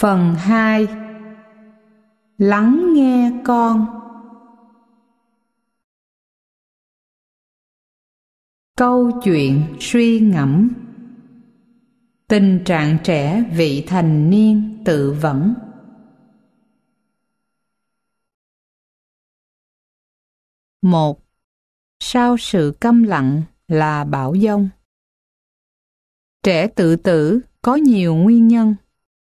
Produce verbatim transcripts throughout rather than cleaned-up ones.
Phần hai. Lắng nghe con. Câu chuyện suy ngẫm. Tình trạng trẻ vị thành niên tự vẫn. Một. Sau sự câm lặng là bão giông. Trẻ tự tử có nhiều nguyên nhân.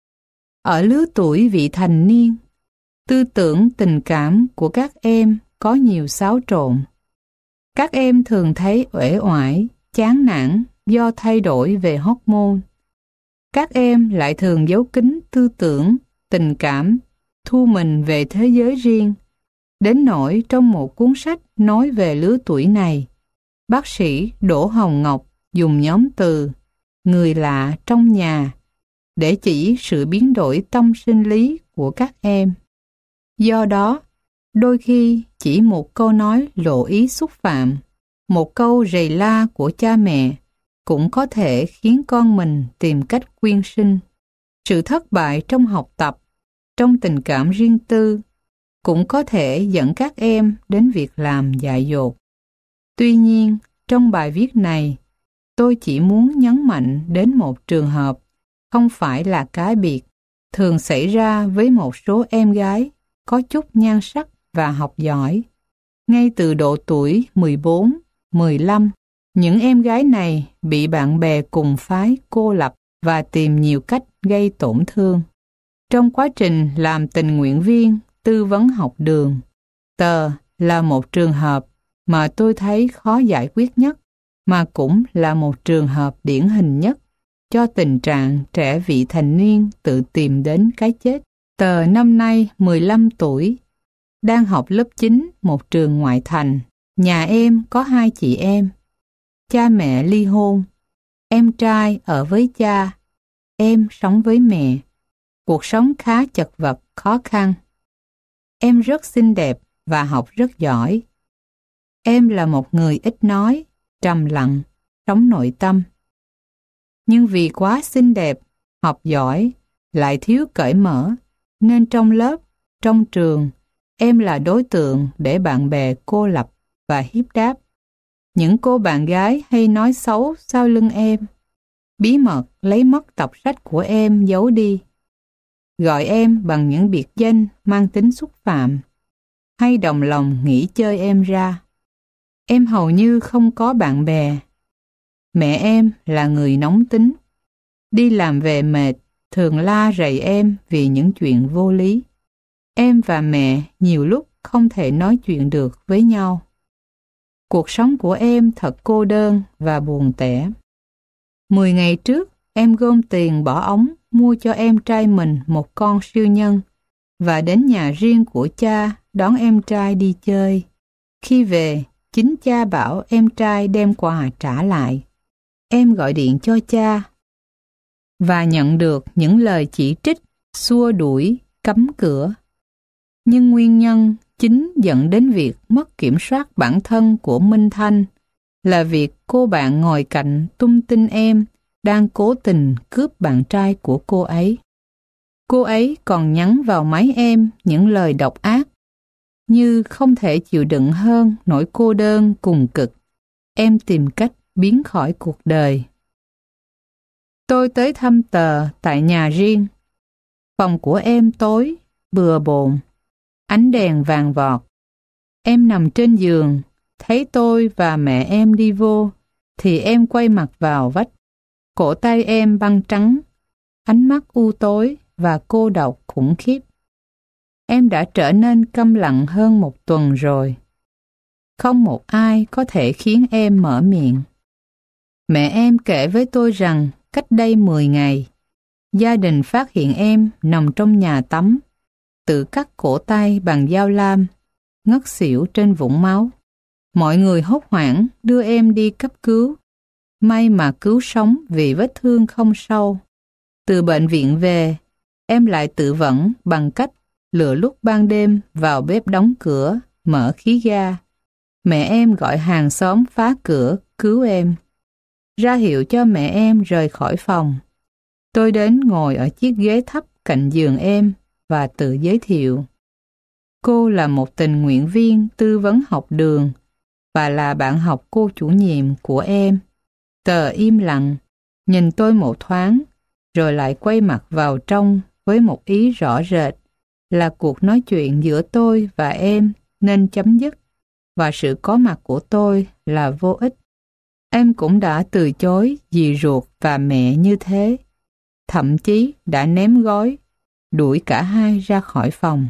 Ở lứa tuổi vị thành niên, tư tưởng tình cảm của các em có nhiều xáo trộn. Các em thường thấy uể oải, chán nản do thay đổi về hormone. Các em lại thường giấu kín tư tưởng, tình cảm, thu mình về thế giới riêng. Đến nỗi trong một cuốn sách nói về lứa tuổi này, bác sĩ Đỗ Hồng Ngọc dùng nhóm từ người lạ trong nhà để chỉ sự biến đổi tâm sinh lý của các em. Do đó, đôi khi chỉ một câu nói lộ ý xúc phạm, một câu rầy la của cha mẹ cũng có thể khiến con mình tìm cách quyên sinh. Sự thất bại trong học tập, trong tình cảm riêng tư cũng có thể dẫn các em đến việc làm dại dột. Tuy nhiên, trong bài viết này, tôi chỉ muốn nhấn mạnh đến một trường hợp không phải là cá biệt, thường xảy ra với một số em gái có chút nhan sắc và học giỏi. Ngay từ độ tuổi mười bốn, mười lăm, những em gái này bị bạn bè cùng phái cô lập và tìm nhiều cách gây tổn thương. Trong quá trình làm tình nguyện viên tư vấn học đường, tờ là một trường hợp mà tôi thấy khó giải quyết nhất, mà cũng là một trường hợp điển hình nhất cho tình trạng trẻ vị thành niên tự tìm đến cái chết. Tờ năm nay mười lăm tuổi, đang học lớp chín một trường ngoại thành. Nhà em có hai chị em. Cha mẹ ly hôn. Em trai ở với cha, em sống với mẹ. Cuộc sống khá chật vật, khó khăn. Em rất xinh đẹp và học rất giỏi. Em là một người ít nói, trầm lặng, sống nội tâm. Nhưng vì quá xinh đẹp, học giỏi, lại thiếu cởi mở, nên trong lớp, trong trường, em là đối tượng để bạn bè cô lập và hiếp đáp. Những cô bạn gái hay nói xấu sau lưng em, bí mật lấy mất tập sách của em giấu đi, gọi em bằng những biệt danh mang tính xúc phạm, hay đồng lòng nghĩ chơi em ra. Em hầu như không có bạn bè. Mẹ em là người nóng tính, đi làm về mệt, thường la rầy em vì những chuyện vô lý. Em và mẹ nhiều lúc không thể nói chuyện được với nhau. Cuộc sống của em thật cô đơn và buồn tẻ. Mười ngày trước, em gom tiền bỏ ống mua cho em trai mình một con siêu nhân và đến nhà riêng của cha đón em trai đi chơi. Khi về, chính cha bảo em trai đem quà trả lại. Em gọi điện cho cha và nhận được những lời chỉ trích, xua đuổi, cấm cửa. Nhưng nguyên nhân chính dẫn đến việc mất kiểm soát bản thân của Minh Thanh là việc cô bạn ngồi cạnh tung tin em đang cố tình cướp bạn trai của cô ấy. Cô ấy còn nhắn vào máy em những lời độc ác, như không thể chịu đựng hơn nỗi cô đơn cùng cực. Em tìm cách biến khỏi cuộc đời. Tôi tới thăm tờ tại nhà riêng. Phòng của em tối, bừa bộn, ánh đèn vàng vọt. Em nằm trên giường, thấy tôi và mẹ em đi vô, thì em quay mặt vào vách. Cổ tay em băng trắng, ánh mắt u tối và cô độc khủng khiếp. Em đã trở nên câm lặng hơn một tuần rồi. Không một ai có thể khiến em mở miệng. Mẹ em kể với tôi rằng cách đây mười ngày, gia đình phát hiện em nằm trong nhà tắm, tự cắt cổ tay bằng dao lam, ngất xỉu trên vũng máu. Mọi người hốt hoảng đưa em đi cấp cứu. May mà cứu sống vì vết thương không sâu. Từ bệnh viện về, em lại tự vẫn bằng cách lựa lúc ban đêm vào bếp đóng cửa, mở khí ga. Mẹ em gọi hàng xóm phá cửa cứu em, ra hiệu cho mẹ em rời khỏi phòng. Tôi đến ngồi ở chiếc ghế thấp cạnh giường em và tự giới thiệu. Cô là một tình nguyện viên tư vấn học đường và là bạn học cô chủ nhiệm của em. Tờ im lặng, nhìn tôi một thoáng, rồi lại quay mặt vào trong với một ý rõ rệt là cuộc nói chuyện giữa tôi và em nên chấm dứt và sự có mặt của tôi là vô ích. Em cũng đã từ chối dì ruột và mẹ như thế, thậm chí đã ném gói, đuổi cả hai ra khỏi phòng.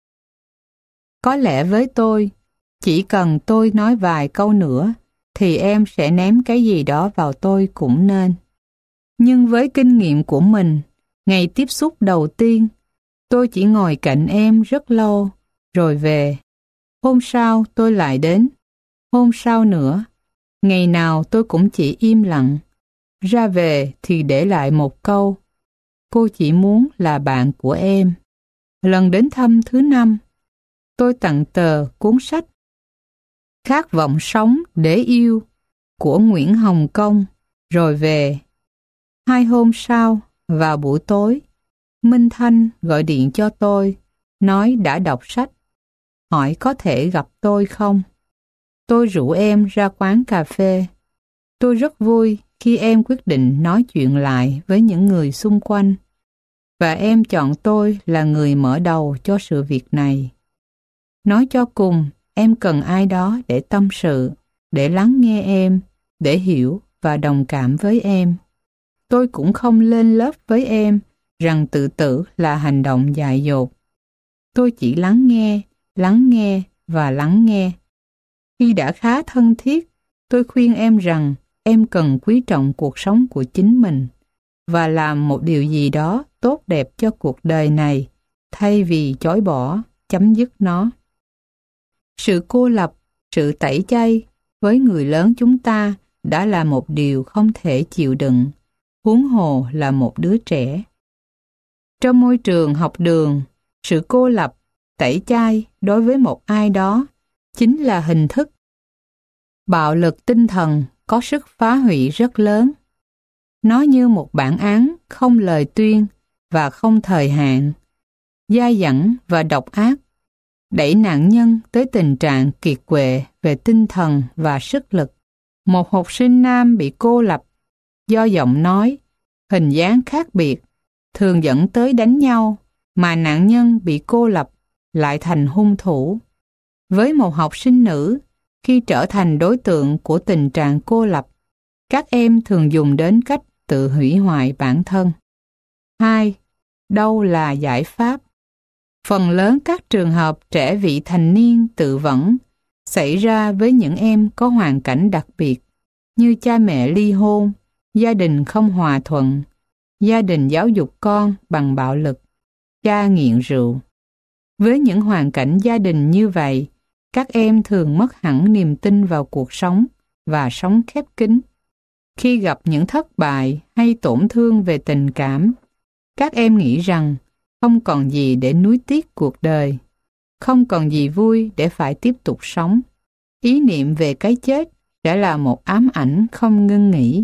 Có lẽ với tôi, chỉ cần tôi nói vài câu nữa thì em sẽ ném cái gì đó vào tôi cũng nên. Nhưng với kinh nghiệm của mình, ngày tiếp xúc đầu tiên, tôi chỉ ngồi cạnh em rất lâu, rồi về. Hôm sau tôi lại đến, hôm sau nữa. Ngày nào tôi cũng chỉ im lặng. Ra về thì để lại một câu: cô chỉ muốn là bạn của em. Lần đến thăm thứ năm, tôi tặng tờ cuốn sách Khát vọng sống để yêu của Nguyễn Hồng Công, rồi về. Hai hôm sau, vào buổi tối, Minh Thanh gọi điện cho tôi, nói đã đọc sách, hỏi có thể gặp tôi không. Tôi rủ em ra quán cà phê. Tôi rất vui khi em quyết định nói chuyện lại với những người xung quanh, và em chọn tôi là người mở đầu cho sự việc này. Nói cho cùng, em cần ai đó để tâm sự, để lắng nghe em, để hiểu và đồng cảm với em. Tôi cũng không lên lớp với em rằng tự tử là hành động dại dột. Tôi chỉ lắng nghe, lắng nghe và lắng nghe. Khi đã khá thân thiết, tôi khuyên em rằng em cần quý trọng cuộc sống của chính mình và làm một điều gì đó tốt đẹp cho cuộc đời này thay vì chối bỏ, chấm dứt nó. Sự cô lập, sự tẩy chay với người lớn chúng ta đã là một điều không thể chịu đựng, huống hồ là một đứa trẻ. Trong môi trường học đường, sự cô lập, tẩy chay đối với một ai đó chính là hình thức bạo lực tinh thần có sức phá hủy rất lớn. Nó như một bản án không lời tuyên và không thời hạn, dai dẳng và độc ác, đẩy nạn nhân tới tình trạng kiệt quệ về tinh thần và sức lực. Một học sinh nam bị cô lập do giọng nói, hình dáng khác biệt, thường dẫn tới đánh nhau, mà nạn nhân bị cô lập lại thành hung thủ. Với một học sinh nữ, khi trở thành đối tượng của tình trạng cô lập, các em thường dùng đến cách tự hủy hoại bản thân. Hai, đâu là giải pháp? Phần lớn các trường hợp trẻ vị thành niên tự vẫn xảy ra với những em có hoàn cảnh đặc biệt như cha mẹ ly hôn, gia đình không hòa thuận, gia đình giáo dục con bằng bạo lực, cha nghiện rượu. Với những hoàn cảnh gia đình như vậy, các em thường mất hẳn niềm tin vào cuộc sống và sống khép kín. Khi gặp những thất bại hay tổn thương về tình cảm, các em nghĩ rằng không còn gì để nuối tiếc cuộc đời, không còn gì vui để phải tiếp tục sống. Ý niệm về cái chết sẽ là một ám ảnh không ngưng nghỉ.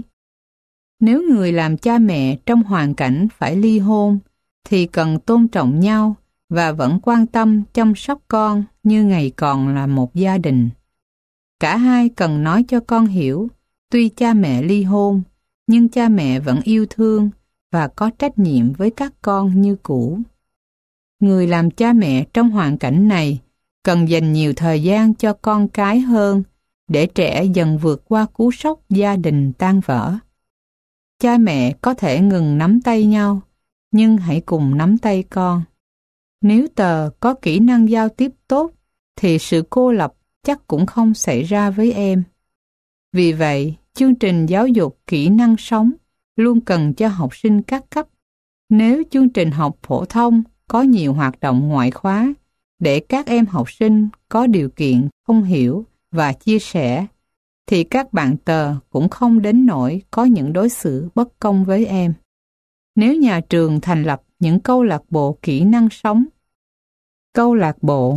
Nếu người làm cha mẹ trong hoàn cảnh phải ly hôn, thì cần tôn trọng nhau và vẫn quan tâm chăm sóc con như ngày còn là một gia đình. Cả hai cần nói cho con hiểu, tuy cha mẹ ly hôn, nhưng cha mẹ vẫn yêu thương và có trách nhiệm với các con như cũ. Người làm cha mẹ trong hoàn cảnh này cần dành nhiều thời gian cho con cái hơn để trẻ dần vượt qua cú sốc gia đình tan vỡ. Cha mẹ có thể ngừng nắm tay nhau, nhưng hãy cùng nắm tay con. Nếu tờ có kỹ năng giao tiếp tốt, thì sự cô lập chắc cũng không xảy ra với em. Vì vậy, chương trình giáo dục kỹ năng sống luôn cần cho học sinh các cấp. Nếu chương trình học phổ thông có nhiều hoạt động ngoại khóa để các em học sinh có điều kiện thông hiểu và chia sẻ, thì các bạn tờ cũng không đến nỗi có những đối xử bất công với em. Nếu nhà trường thành lập những câu lạc bộ kỹ năng sống, câu lạc bộ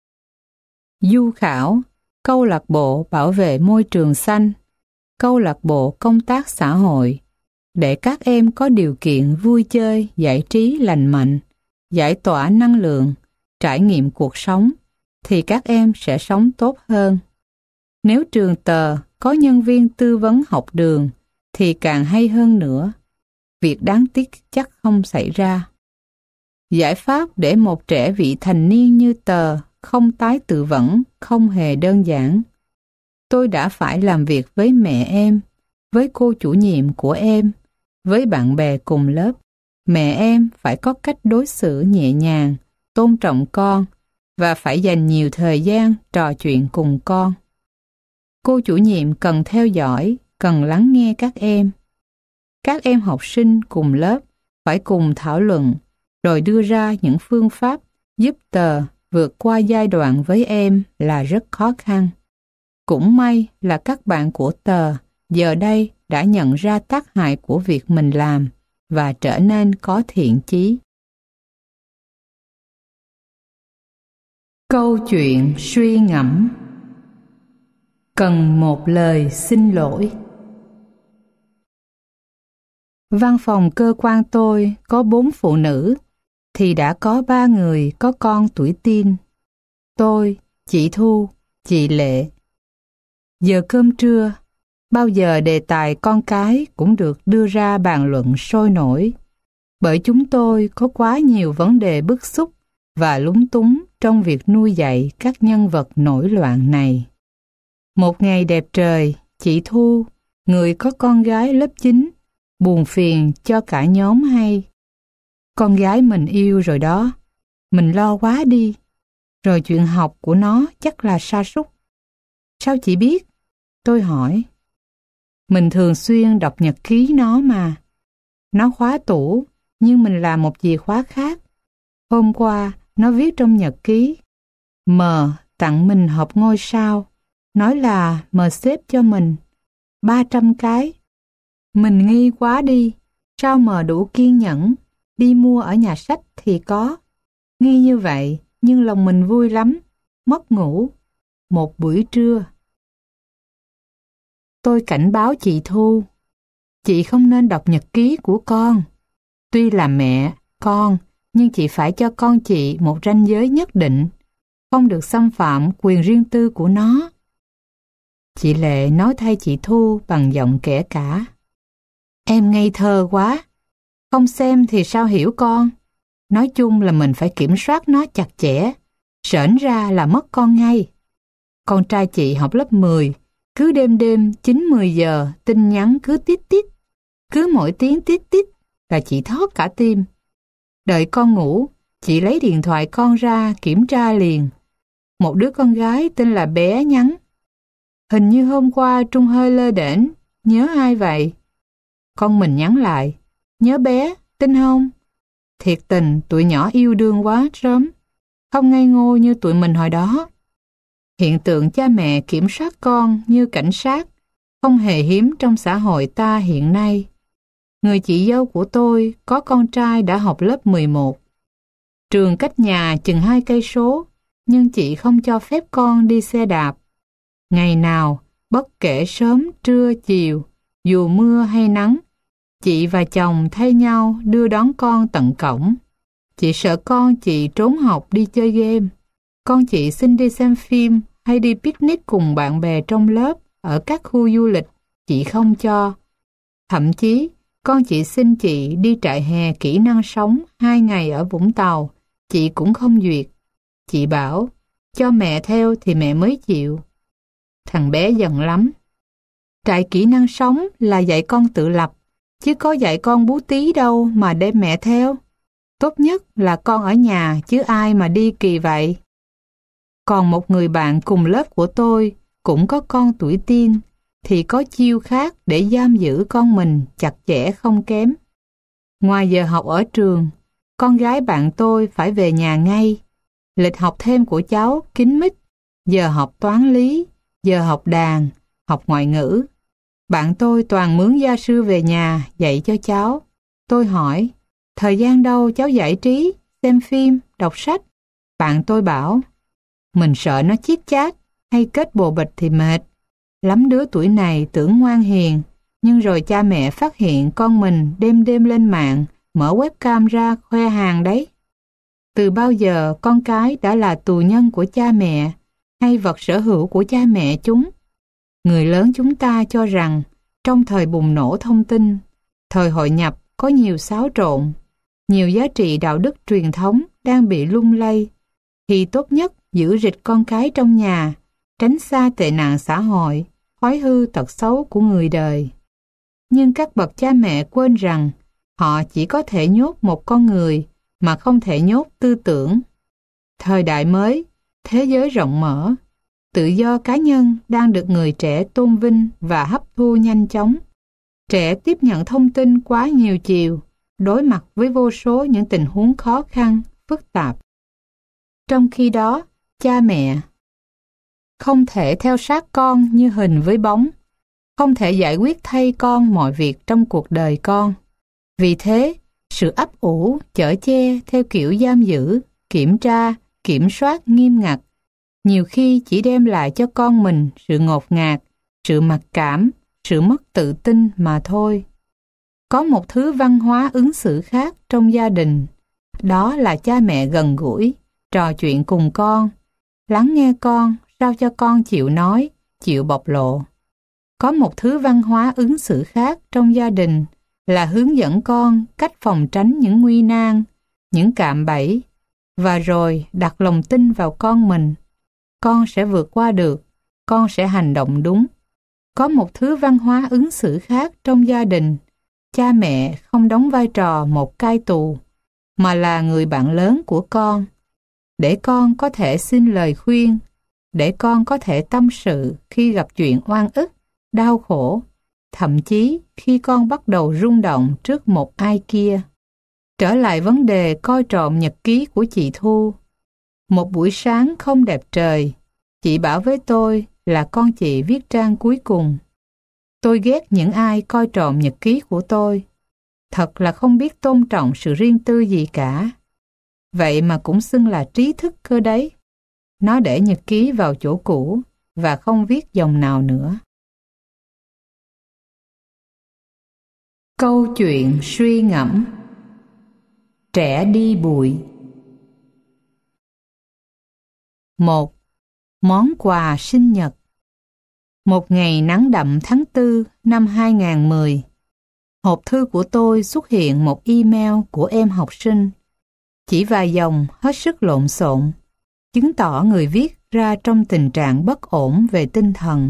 du khảo, câu lạc bộ bảo vệ môi trường xanh, câu lạc bộ công tác xã hội, để các em có điều kiện vui chơi, giải trí lành mạnh giải tỏa năng lượng, trải nghiệm cuộc sống, thì các em sẽ sống tốt hơn. Nếu trường tờ có nhân viên tư vấn học đường, thì càng hay hơn nữa. Việc đáng tiếc chắc không xảy ra. Giải pháp để một trẻ vị thành niên như tờ không tái tự vẫn không hề đơn giản. Tôi đã phải làm việc với mẹ em, với cô chủ nhiệm của em, với bạn bè cùng lớp. Mẹ em phải có cách đối xử nhẹ nhàng, tôn trọng con và phải dành nhiều thời gian trò chuyện cùng con. Cô chủ nhiệm cần theo dõi, cần lắng nghe các em. Các em học sinh cùng lớp phải cùng thảo luận, rồi đưa ra những phương pháp giúp tờ vượt qua giai đoạn với em là rất khó khăn. Cũng may là các bạn của tờ giờ đây đã nhận ra tác hại của việc mình làm và trở nên có thiện chí. Câu chuyện suy ngẫm. Cần một lời xin lỗi. Văn phòng cơ quan tôi có bốn phụ nữ, thì đã có ba người có con tuổi teen. Tôi, chị Thu, chị Lệ. Giờ cơm trưa, bao giờ đề tài con cái cũng được đưa ra bàn luận sôi nổi, bởi chúng tôi có quá nhiều vấn đề bức xúc và lúng túng trong việc nuôi dạy các nhân vật nổi loạn này. Một ngày đẹp trời, chị Thu, người có con gái lớp chín, buồn phiền cho cả nhóm hay: con gái mình yêu rồi đó, mình lo quá đi, rồi chuyện học của nó chắc là sa sút. Sao chị biết? Tôi hỏi. Mình thường xuyên đọc nhật ký nó mà. Nó khóa tủ, nhưng mình làm một chìa khóa khác. Hôm qua, nó viết trong nhật ký: M tặng mình hộp ngôi sao, nói là M xếp cho mình ba trăm cái. Mình nghi quá đi, sao M đủ kiên nhẫn, đi mua ở nhà sách thì có. Nghi như vậy, nhưng lòng mình vui lắm, mất ngủ. Một buổi trưa, tôi cảnh báo chị Thu, chị không nên đọc nhật ký của con. Tuy là mẹ, con, nhưng chị phải cho con chị một ranh giới nhất định, không được xâm phạm quyền riêng tư của nó. Chị Lệ nói thay chị Thu bằng giọng kẻ cả. Em ngây thơ quá, không xem thì sao hiểu con. Nói chung là mình phải kiểm soát nó chặt chẽ, sởn ra là mất con ngay. Con trai chị học lớp mười, cứ đêm đêm chín mười giờ tin nhắn cứ tít tít, cứ mỗi tiếng tít tít là chị thót cả tim. Đợi con ngủ, chị lấy điện thoại con ra kiểm tra liền. Một đứa con gái tên là Bé nhắn: hình như hôm qua Trung hơi lơ đễnh, nhớ ai vậy? Con mình nhắn lại: nhớ Bé, tin không? Thiệt tình tụi nhỏ yêu đương quá sớm, không ngây ngô như tụi mình hồi đó. Hiện tượng cha mẹ kiểm soát con như cảnh sát không hề hiếm trong xã hội ta hiện nay. Người chị dâu của tôi có con trai đã học lớp mười một. Trường cách nhà chừng hai cây số, nhưng chị không cho phép con đi xe đạp. Ngày nào, bất kể sớm, trưa, chiều, dù mưa hay nắng, chị và chồng thay nhau đưa đón con tận cổng. Chị sợ con chị trốn học đi chơi game. Con chị xin đi xem phim hay đi picnic cùng bạn bè trong lớp ở các khu du lịch, chị không cho. Thậm chí, con chị xin chị đi trại hè kỹ năng sống hai ngày ở Vũng Tàu, chị cũng không duyệt. Chị bảo, cho mẹ theo thì mẹ mới chịu. Thằng bé giận lắm. Trại kỹ năng sống là dạy con tự lập, chứ có dạy con bú tí đâu mà đem mẹ theo. Tốt nhất là con ở nhà chứ ai mà đi kỳ vậy. Còn một người bạn cùng lớp của tôi cũng có con tuổi teen, thì có chiêu khác để giam giữ con mình chặt chẽ không kém. Ngoài giờ học ở trường, con gái bạn tôi phải về nhà ngay. Lịch học thêm của cháu kín mít, giờ học toán lý, giờ học đàn, học ngoại ngữ. Bạn tôi toàn mướn gia sư về nhà dạy cho cháu. Tôi hỏi, thời gian đâu cháu giải trí, xem phim, đọc sách? Bạn tôi bảo, mình sợ nó chiết chát hay kết bồ bịch thì mệt. Lắm đứa tuổi này tưởng ngoan hiền, nhưng rồi cha mẹ phát hiện con mình đêm đêm lên mạng, mở webcam ra khoe hàng đấy. Từ bao giờ con cái đã là tù nhân của cha mẹ hay vật sở hữu của cha mẹ chúng? Người lớn chúng ta cho rằng trong thời bùng nổ thông tin, thời hội nhập có nhiều xáo trộn, nhiều giá trị đạo đức truyền thống đang bị lung lay, thì tốt nhất giữ rịch con cái trong nhà, tránh xa tệ nạn xã hội, thói hư tật xấu của người đời. Nhưng các bậc cha mẹ quên rằng họ chỉ có thể nhốt một con người mà không thể nhốt tư tưởng. Thời đại mới, thế giới rộng mở, tự do cá nhân đang được người trẻ tôn vinh và hấp thu nhanh chóng. Trẻ tiếp nhận thông tin quá nhiều chiều, đối mặt với vô số những tình huống khó khăn, phức tạp. Trong khi đó, cha mẹ không thể theo sát con như hình với bóng, không thể giải quyết thay con mọi việc trong cuộc đời con. Vì thế, sự ấp ủ, chở che theo kiểu giam giữ, kiểm tra, kiểm soát nghiêm ngặt, nhiều khi chỉ đem lại cho con mình sự ngột ngạt, sự mặc cảm, sự mất tự tin mà thôi. Có một thứ văn hóa ứng xử khác trong gia đình, đó là cha mẹ gần gũi, trò chuyện cùng con, lắng nghe con sao cho con chịu nói, chịu bộc lộ. Có một thứ văn hóa ứng xử khác trong gia đình là hướng dẫn con cách phòng tránh những nguy nan, những cạm bẫy, và rồi đặt lòng tin vào con mình. Con sẽ vượt qua được, con sẽ hành động đúng. Có một thứ văn hóa ứng xử khác trong gia đình, cha mẹ không đóng vai trò một cai tù, mà là người bạn lớn của con, để con có thể xin lời khuyên, để con có thể tâm sự khi gặp chuyện oan ức, đau khổ, thậm chí khi con bắt đầu rung động trước một ai kia. Trở lại vấn đề coi trộm nhật ký của chị Thu. Một buổi sáng không đẹp trời, chị bảo với tôi là con chị viết trang cuối cùng. Tôi ghét những ai coi trộm nhật ký của tôi. Thật là không biết tôn trọng sự riêng tư gì cả. Vậy mà cũng xưng là trí thức cơ đấy. Nó để nhật ký vào chỗ cũ và không viết dòng nào nữa. Câu chuyện suy ngẫm. Trẻ đi bụi. Một. Món quà sinh nhật. Một ngày nắng đậm tháng tư năm hai nghìn không trăm mười, hộp thư của tôi xuất hiện một email của em học sinh. Chỉ vài dòng hết sức lộn xộn, chứng tỏ người viết ra trong tình trạng bất ổn về tinh thần.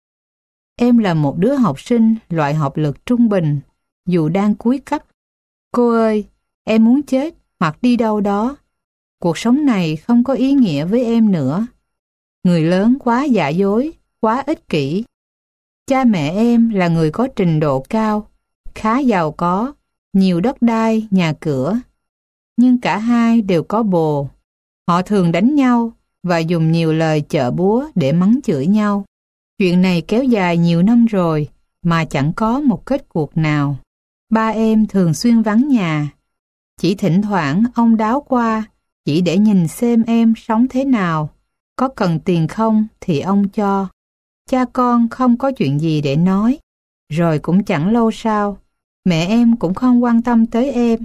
Em là một đứa học sinh loại học lực trung bình, dù đang cuối cấp. Cô ơi, em muốn chết hoặc đi đâu đó. Cuộc sống này không có ý nghĩa với em nữa. Người lớn quá giả dối, quá ích kỷ. Cha mẹ em là người có trình độ cao, khá giàu có, nhiều đất đai, nhà cửa. Nhưng cả hai đều có bồ. Họ thường đánh nhau và dùng nhiều lời chợ búa để mắng chửi nhau. Chuyện này kéo dài nhiều năm rồi mà chẳng có một kết cuộc nào. Ba em thường xuyên vắng nhà. Chỉ thỉnh thoảng ông đáo qua, chỉ để nhìn xem em sống thế nào. Có cần tiền không thì ông cho. Cha con không có chuyện gì để nói. Rồi cũng chẳng lâu sau, mẹ em cũng không quan tâm tới em,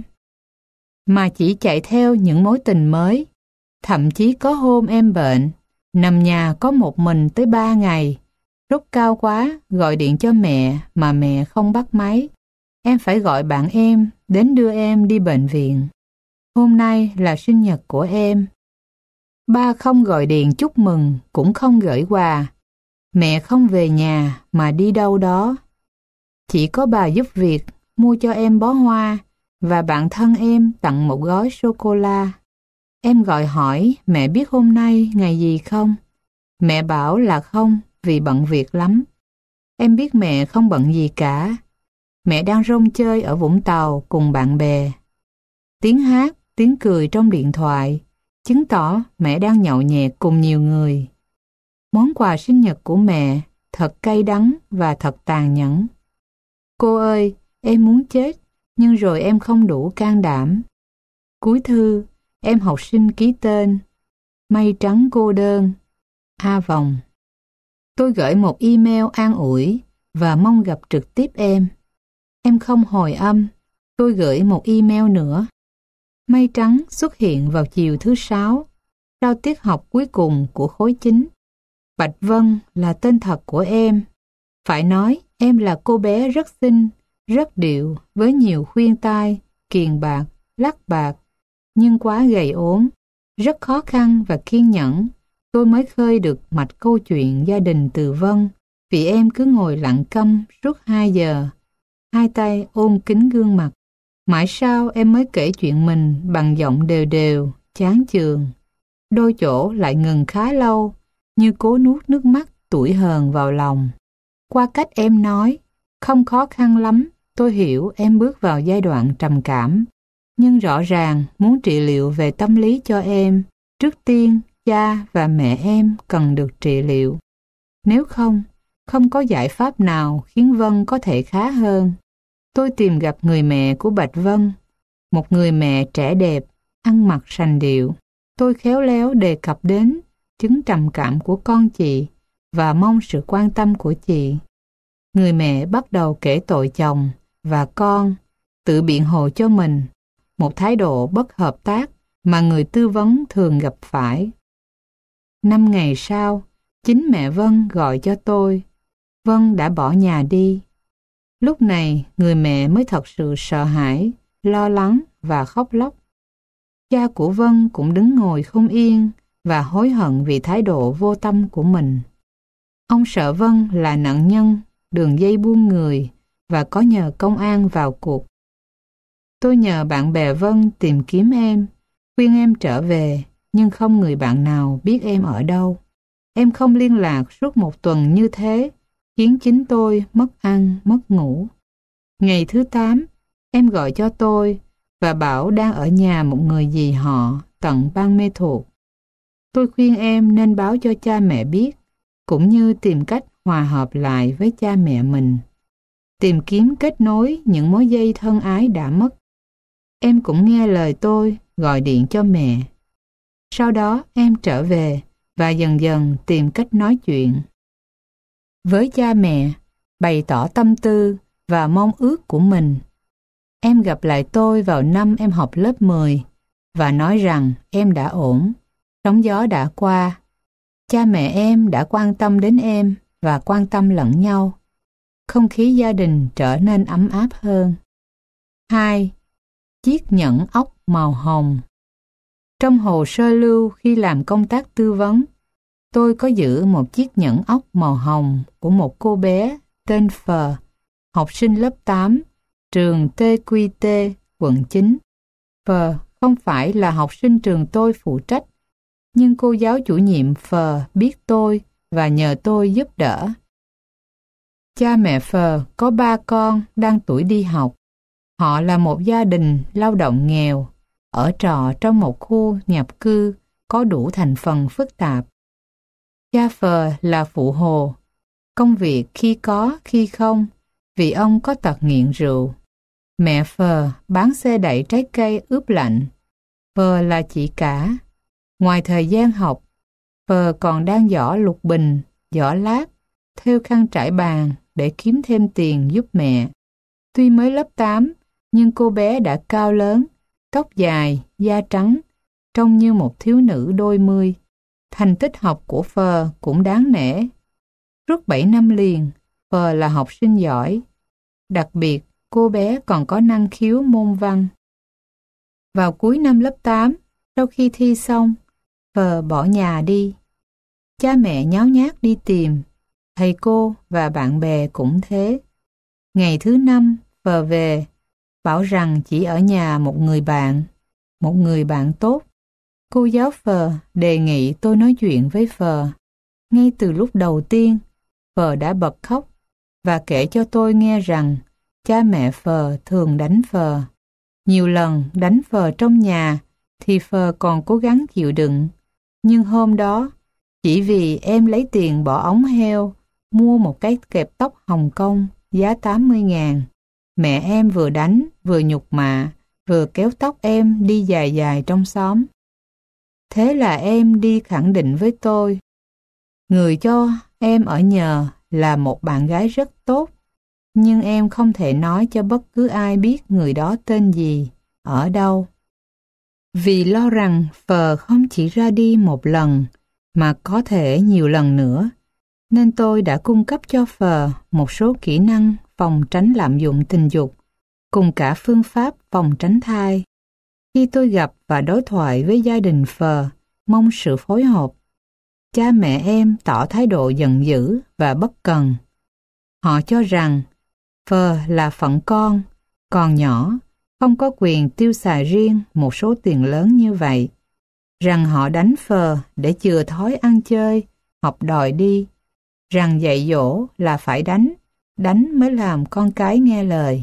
mà chỉ chạy theo những mối tình mới. Thậm chí có hôm em bệnh, nằm nhà có một mình tới ba ngày. Sốt cao quá, gọi điện cho mẹ mà mẹ không bắt máy. Em phải gọi bạn em đến đưa em đi bệnh viện. Hôm nay là sinh nhật của em. Ba không gọi điện chúc mừng, cũng không gửi quà. Mẹ không về nhà mà đi đâu đó. Chỉ có bà giúp việc mua cho em bó hoa và bạn thân em tặng một gói sô-cô-la. Em gọi hỏi mẹ biết hôm nay ngày gì không? Mẹ bảo là không vì bận việc lắm. Em biết mẹ không bận gì cả. Mẹ đang rong chơi ở Vũng Tàu cùng bạn bè. Tiếng hát, tiếng cười trong điện thoại chứng tỏ mẹ đang nhậu nhẹt cùng nhiều người. Món quà sinh nhật của mẹ thật cay đắng và thật tàn nhẫn. Cô ơi, em muốn chết, nhưng rồi em không đủ can đảm. Cuối thư, em học sinh ký tên Mây trắng cô đơn, A Vòng. Tôi gửi một email an ủi và mong gặp trực tiếp em. Em không hồi âm, tôi gửi một email nữa. Mây trắng xuất hiện vào chiều thứ sáu, sau tiết học cuối cùng của khối chính. Bạch Vân là tên thật của em. Phải nói em là cô bé rất xinh, rất điệu, với nhiều khuyên tai, kiền bạc, lắc bạc, nhưng quá gầy ốm, rất khó khăn và kiên nhẫn. Tôi mới khơi được mạch câu chuyện gia đình từ Vân, vì em cứ ngồi lặng câm suốt hai giờ, hai tay ôm kín gương mặt. Mãi sau em mới kể chuyện mình bằng giọng đều đều, chán chường. Đôi chỗ lại ngừng khá lâu, như cố nuốt nước mắt tủi hờn vào lòng. Qua cách em nói, không khó khăn lắm, tôi hiểu em bước vào giai đoạn trầm cảm. Nhưng rõ ràng muốn trị liệu về tâm lý cho em, trước tiên cha và mẹ em cần được trị liệu. Nếu không, không có giải pháp nào khiến Vân có thể khá hơn. Tôi tìm gặp người mẹ của Bạch Vân, một người mẹ trẻ đẹp, ăn mặc sành điệu. Tôi khéo léo đề cập đến chứng trầm cảm của con chị và mong sự quan tâm của chị. Người mẹ bắt đầu kể tội chồng và con, tự biện hộ cho mình, một thái độ bất hợp tác mà người tư vấn thường gặp phải. Năm ngày sau, chính mẹ Vân gọi cho tôi. Vân đã bỏ nhà đi. Lúc này, người mẹ mới thật sự sợ hãi, lo lắng và khóc lóc. Cha của Vân cũng đứng ngồi không yên và hối hận vì thái độ vô tâm của mình. Ông sợ Vân là nạn nhân đường dây buôn người và có nhờ công an vào cuộc. Tôi nhờ bạn bè Vân tìm kiếm em, khuyên em trở về, nhưng không người bạn nào biết em ở đâu. Em không liên lạc suốt một tuần như thế, khiến chính tôi mất ăn, mất ngủ. Ngày thứ tám, em gọi cho tôi và bảo đang ở nhà một người dì họ tận Ban Mê Thuột. Tôi khuyên em nên báo cho cha mẹ biết, cũng như tìm cách hòa hợp lại với cha mẹ mình, tìm kiếm kết nối những mối dây thân ái đã mất. Em cũng nghe lời tôi gọi điện cho mẹ. Sau đó em trở về và dần dần tìm cách nói chuyện với cha mẹ, bày tỏ tâm tư và mong ước của mình. Em gặp lại tôi vào năm em học lớp mười và nói rằng em đã ổn, sóng gió đã qua. Cha mẹ em đã quan tâm đến em và quan tâm lẫn nhau. Không khí gia đình trở nên ấm áp hơn. hai. Chiếc nhẫn ốc màu hồng. Trong hồ sơ lưu khi làm công tác tư vấn, tôi có giữ một chiếc nhẫn ốc màu hồng của một cô bé tên Phờ, học sinh lớp tám, trường tê quy tê, quận chín. Phờ không phải là học sinh trường tôi phụ trách, nhưng cô giáo chủ nhiệm Phờ biết tôi và nhờ tôi giúp đỡ. Cha mẹ Phờ có ba con đang tuổi đi học. Họ là một gia đình lao động nghèo, ở trọ trong một khu nhập cư có đủ thành phần phức tạp. Cha Phờ là phụ hồ, công việc khi có khi không, vì ông có tật nghiện rượu. Mẹ Phờ bán xe đẩy trái cây ướp lạnh. Phờ là chị cả. Ngoài thời gian học, Phờ còn đang giỏ lục bình, giỏ lát, thêu khăn trải bàn để kiếm thêm tiền giúp mẹ. Tuy mới lớp tám, nhưng cô bé đã cao lớn, tóc dài, da trắng, trông như một thiếu nữ đôi mươi. Thành tích học của Phờ cũng đáng nể. Suốt bảy năm liền, Phờ là học sinh giỏi. Đặc biệt, cô bé còn có năng khiếu môn văn. Vào cuối năm lớp tám, sau khi thi xong, Phờ bỏ nhà đi. Cha mẹ nháo nhác đi tìm, thầy cô và bạn bè cũng thế. Ngày thứ năm, Phờ về, bảo rằng chỉ ở nhà một người bạn, một người bạn tốt. Cô giáo Phờ đề nghị tôi nói chuyện với Phờ. Ngay từ lúc đầu tiên, Phờ đã bật khóc và kể cho tôi nghe rằng cha mẹ Phờ thường đánh Phờ. Nhiều lần đánh Phờ trong nhà thì Phờ còn cố gắng chịu đựng. Nhưng hôm đó, chỉ vì em lấy tiền bỏ ống heo mua một cái kẹp tóc Hồng Kông giá tám mươi ngàn, mẹ em vừa đánh vừa nhục mạ, vừa kéo tóc em đi dài dài trong xóm. Thế là em đi khẳng định với tôi, người cho em ở nhờ là một bạn gái rất tốt, nhưng em không thể nói cho bất cứ ai biết người đó tên gì, ở đâu. Vì lo rằng phờ không chỉ ra đi một lần mà có thể nhiều lần nữa, nên tôi đã cung cấp cho phờ một số kỹ năng phòng tránh lạm dụng tình dục, cùng cả phương pháp phòng tránh thai. Khi tôi gặp và đối thoại với gia đình phờ, mong sự phối hợp, cha mẹ em tỏ thái độ giận dữ và bất cần. Họ cho rằng phờ là phận con, còn nhỏ, không có quyền tiêu xài riêng một số tiền lớn như vậy, rằng họ đánh phờ để chừa thói ăn chơi, học đòi đi, rằng dạy dỗ là phải đánh, đánh mới làm con cái nghe lời.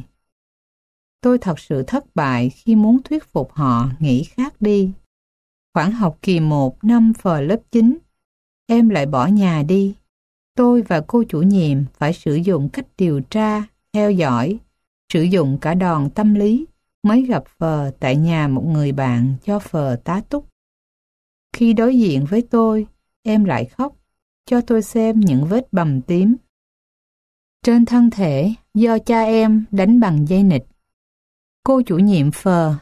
Tôi thật sự thất bại khi muốn thuyết phục họ nghĩ khác đi. Khoảng học kỳ một năm phờ lớp chín, em lại bỏ nhà đi. Tôi và cô chủ nhiệm phải sử dụng cách điều tra, theo dõi, sử dụng cả đòn tâm lý mới gặp phờ tại nhà một người bạn cho phờ tá túc. Khi đối diện với tôi, em lại khóc, cho tôi xem những vết bầm tím trên thân thể do cha em đánh bằng dây nịt. Cô chủ nhiệm phờ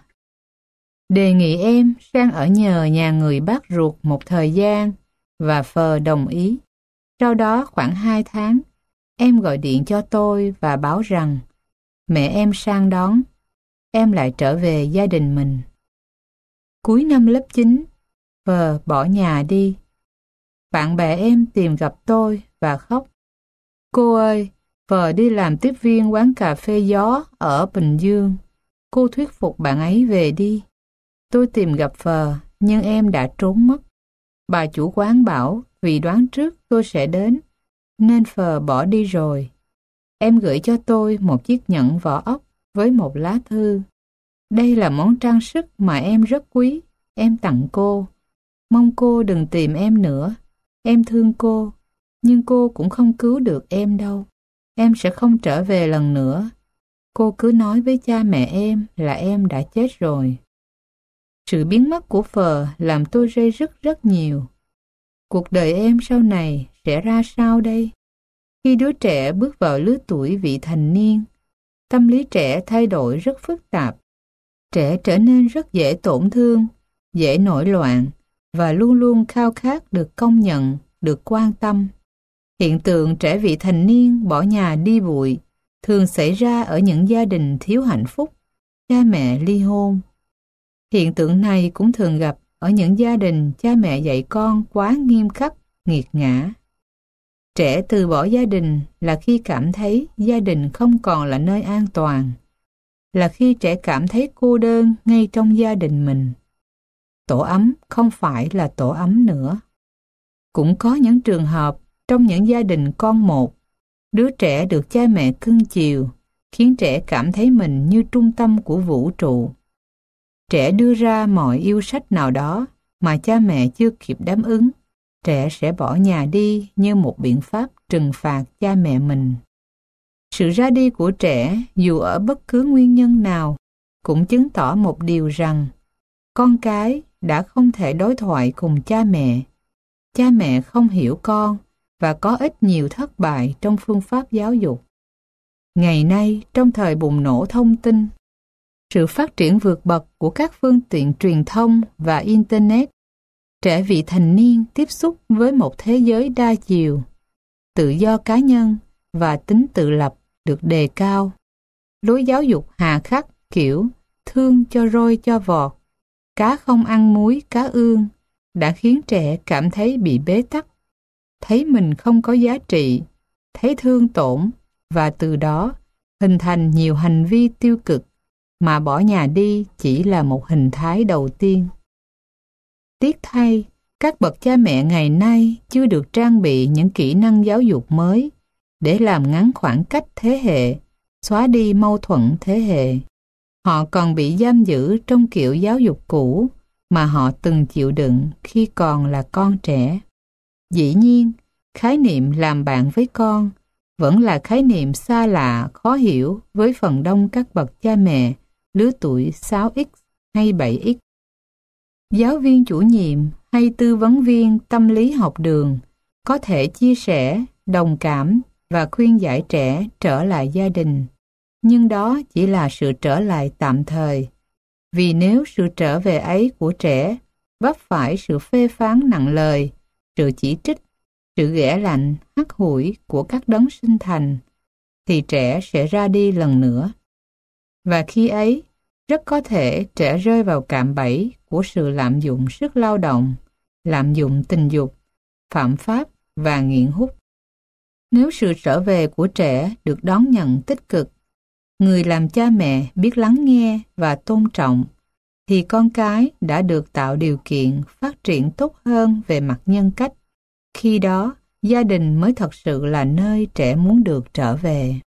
đề nghị em sang ở nhờ nhà người bác ruột một thời gian và phờ đồng ý. Sau đó khoảng hai tháng, em gọi điện cho tôi và báo rằng mẹ em sang đón, em lại trở về gia đình mình. Cuối năm lớp chín, phờ bỏ nhà đi. Bạn bè em tìm gặp tôi và khóc. Cô ơi, phờ đi làm tiếp viên quán cà phê gió ở Bình Dương. Cô thuyết phục bạn ấy về đi. Tôi tìm gặp phờ, nhưng em đã trốn mất. Bà chủ quán bảo vì đoán trước tôi sẽ đến, nên phờ bỏ đi rồi. Em gửi cho tôi một chiếc nhẫn vỏ ốc với một lá thư. Đây là món trang sức mà em rất quý, em tặng cô. Mong cô đừng tìm em nữa. Em thương cô, nhưng cô cũng không cứu được em đâu. Em sẽ không trở về lần nữa. Cô cứ nói với cha mẹ em là em đã chết rồi. Sự biến mất của phờ làm tôi rây rứt rất nhiều. Cuộc đời em sau này sẽ ra sao đây? Khi đứa trẻ bước vào lứa tuổi vị thành niên, tâm lý trẻ thay đổi rất phức tạp. Trẻ trở nên rất dễ tổn thương, dễ nổi loạn và luôn luôn khao khát được công nhận, được quan tâm. Hiện tượng trẻ vị thành niên bỏ nhà đi bụi thường xảy ra ở những gia đình thiếu hạnh phúc, cha mẹ ly hôn. Hiện tượng này cũng thường gặp ở những gia đình cha mẹ dạy con quá nghiêm khắc, nghiệt ngã. Trẻ từ bỏ gia đình là khi cảm thấy gia đình không còn là nơi an toàn, là khi trẻ cảm thấy cô đơn ngay trong gia đình mình. Tổ ấm không phải là tổ ấm nữa. Cũng có những trường hợp trong những gia đình con một, đứa trẻ được cha mẹ cưng chiều, khiến trẻ cảm thấy mình như trung tâm của vũ trụ. Trẻ đưa ra mọi yêu sách nào đó mà cha mẹ chưa kịp đáp ứng, trẻ sẽ bỏ nhà đi như một biện pháp trừng phạt cha mẹ mình. Sự ra đi của trẻ, dù ở bất cứ nguyên nhân nào, cũng chứng tỏ một điều rằng con cái đã không thể đối thoại cùng cha mẹ. Cha mẹ không hiểu con và có ít nhiều thất bại trong phương pháp giáo dục. Ngày nay, trong thời bùng nổ thông tin, sự phát triển vượt bậc của các phương tiện truyền thông và Internet, trẻ vị thành niên tiếp xúc với một thế giới đa chiều. Tự do cá nhân và tính tự lập được đề cao. Lối giáo dục hà khắc kiểu thương cho roi cho vọt, cá không ăn muối cá ương đã khiến trẻ cảm thấy bị bế tắc, thấy mình không có giá trị, thấy thương tổn và từ đó hình thành nhiều hành vi tiêu cực mà bỏ nhà đi chỉ là một hình thái đầu tiên. Tiếc thay, các bậc cha mẹ ngày nay chưa được trang bị những kỹ năng giáo dục mới để làm ngắn khoảng cách thế hệ, xóa đi mâu thuẫn thế hệ. Họ còn bị giam giữ trong kiểu giáo dục cũ mà họ từng chịu đựng khi còn là con trẻ. Dĩ nhiên, khái niệm làm bạn với con vẫn là khái niệm xa lạ, khó hiểu với phần đông các bậc cha mẹ lứa tuổi sáu x hay bảy x. Giáo viên chủ nhiệm hay tư vấn viên tâm lý học đường có thể chia sẻ, đồng cảm và khuyên giải trẻ trở lại gia đình, nhưng đó chỉ là sự trở lại tạm thời. Vì nếu sự trở về ấy của trẻ vấp phải sự phê phán nặng lời, sự chỉ trích, sự ghẻ lạnh, hắt hủi của các đấng sinh thành, thì trẻ sẽ ra đi lần nữa. Và khi ấy, rất có thể trẻ rơi vào cạm bẫy của sự lạm dụng sức lao động, lạm dụng tình dục, phạm pháp và nghiện hút. Nếu sự trở về của trẻ được đón nhận tích cực, người làm cha mẹ biết lắng nghe và tôn trọng, thì con cái đã được tạo điều kiện phát triển tốt hơn về mặt nhân cách. Khi đó, gia đình mới thật sự là nơi trẻ muốn được trở về.